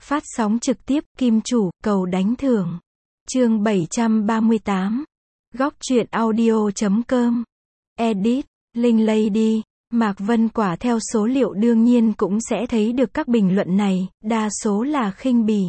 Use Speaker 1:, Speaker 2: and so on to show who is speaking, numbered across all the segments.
Speaker 1: Phát sóng trực tiếp, Kim Chủ, cầu đánh thưởng. Chương 738. Góc truyện audio.com. Edit, Linh Lady, Mạc Vân Quả theo số liệu đương nhiên cũng sẽ thấy được các bình luận này, đa số là khinh bỉ.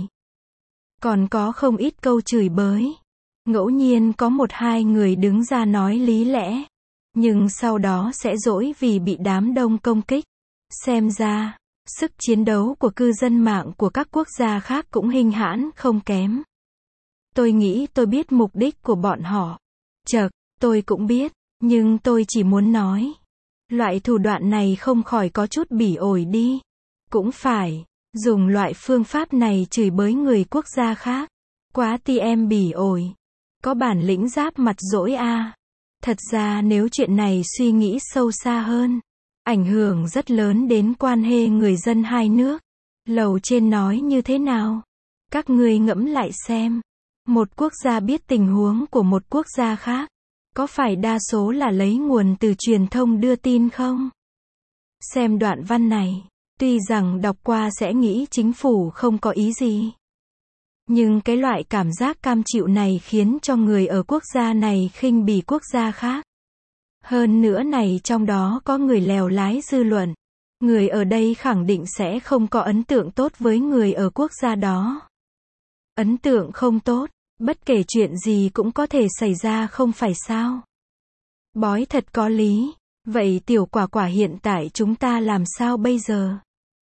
Speaker 1: Còn có không ít câu chửi bới. Ngẫu nhiên có một hai người đứng ra nói lý lẽ. Nhưng sau đó sẽ dỗi vì bị đám đông công kích. Xem ra, sức chiến đấu của cư dân mạng của các quốc gia khác cũng hinh hãn không kém. Tôi nghĩ tôi biết mục đích của bọn họ. Chậc, tôi cũng biết, nhưng tôi chỉ muốn nói. Loại thủ đoạn này không khỏi có chút bỉ ổi đi. Cũng phải, dùng loại phương pháp này chửi bới người quốc gia khác. Quá TM bỉ ổi. Có bản lĩnh giáp mặt dỗi a. Thật ra nếu chuyện này suy nghĩ sâu xa hơn, ảnh hưởng rất lớn đến quan hệ người dân hai nước. Lầu trên nói như thế nào? Các ngươi ngẫm lại xem. Một quốc gia biết tình huống của một quốc gia khác. Có phải đa số là lấy nguồn từ truyền thông đưa tin không? Xem đoạn văn này. Tuy rằng đọc qua sẽ nghĩ chính phủ không có ý gì. Nhưng cái loại cảm giác cam chịu này khiến cho người ở quốc gia này khinh bỉ quốc gia khác. Hơn nữa này trong đó có người lèo lái dư luận. Người ở đây khẳng định sẽ không có ấn tượng tốt với người ở quốc gia đó. Ấn tượng không tốt, bất kể chuyện gì cũng có thể xảy ra không phải sao? Bói thật có lý. Vậy tiểu quả quả hiện tại chúng ta làm sao bây giờ?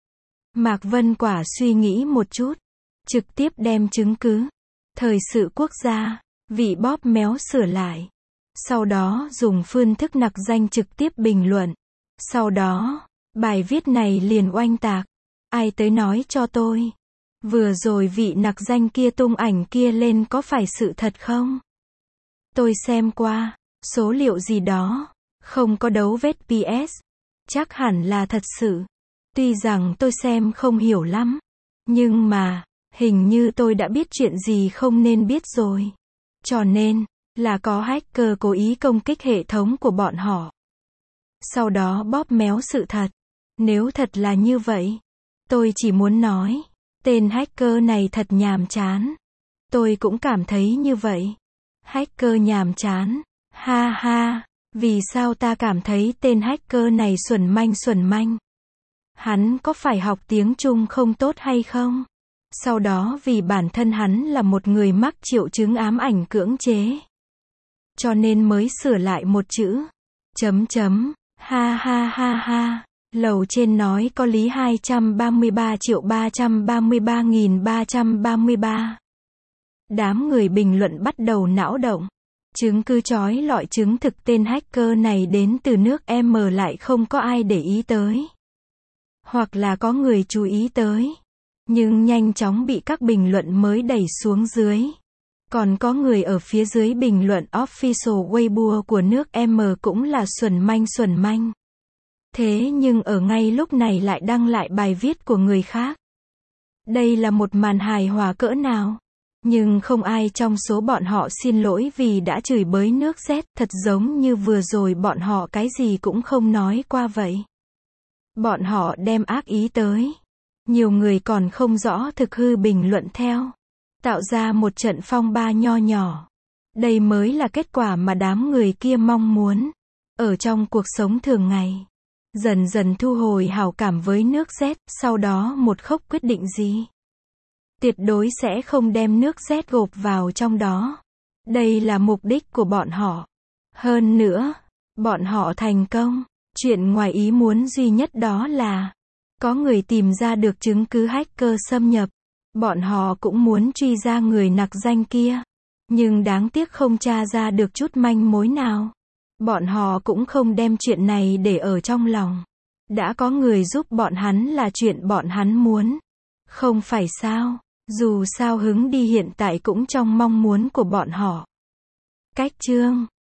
Speaker 1: Mạc Vân Quả suy nghĩ một chút. Trực tiếp đem chứng cứ. Thời sự quốc gia. Vị bóp méo sửa lại. Sau đó dùng phương thức nặc danh trực tiếp bình luận. Sau đó, bài viết này liền oanh tạc. Ai tới nói cho tôi. Vừa rồi vị nặc danh kia tung ảnh kia lên có phải sự thật không? Tôi xem qua. Số liệu gì đó. Không có dấu vết PS. Chắc hẳn là thật sự. Tuy rằng tôi xem không hiểu lắm. Nhưng mà, hình như tôi đã biết chuyện gì không nên biết rồi. Cho nên, là có hacker cố ý công kích hệ thống của bọn họ. Sau đó bóp méo sự thật. Nếu thật là như vậy, tôi chỉ muốn nói, tên hacker này thật nhàm chán. Tôi cũng cảm thấy như vậy. Hacker nhàm chán. Ha ha, vì sao ta cảm thấy tên hacker này xuẩn manh. Hắn có phải học tiếng Trung không tốt hay không? Sau đó vì bản thân hắn là một người mắc triệu chứng ám ảnh cưỡng chế. Cho nên mới sửa lại một chữ. Ha ha. Lầu trên nói có lý 233.333.333. Đám người bình luận bắt đầu não động. Chứng cứ chói lọi chứng thực tên hacker này đến từ nước M lại không có ai để ý tới. Hoặc là có người chú ý tới. Nhưng nhanh chóng bị các bình luận mới đẩy xuống dưới. Còn có người ở phía dưới bình luận official Weibo của nước M cũng là xuẩn manh. Thế nhưng ở ngay lúc này lại đăng lại bài viết của người khác. Đây là một màn hài hòa cỡ nào? Nhưng không ai trong số bọn họ xin lỗi vì đã chửi bới nước Z, thật giống như vừa rồi bọn họ cái gì cũng không nói qua vậy. Bọn họ đem ác ý tới. Nhiều người còn không rõ thực hư bình luận theo. Tạo ra một trận phong ba nho nhỏ. Đây mới là kết quả mà đám người kia mong muốn. Ở trong cuộc sống thường ngày. Dần dần thu hồi hảo cảm với nước Z, sau đó một khốc quyết định gì? Tuyệt đối sẽ không đem nước Z gộp vào trong đó. Đây là mục đích của bọn họ. Hơn nữa, bọn họ thành công. Chuyện ngoài ý muốn duy nhất đó là có người tìm ra được chứng cứ hacker xâm nhập. Bọn họ cũng muốn truy ra người nặc danh kia. Nhưng đáng tiếc không tra ra được chút manh mối nào. Bọn họ cũng không đem chuyện này để ở trong lòng. Đã có người giúp bọn hắn là chuyện bọn hắn muốn. Không phải sao? Dù sao hứng đi hiện tại cũng trong mong muốn của bọn họ. Cách chương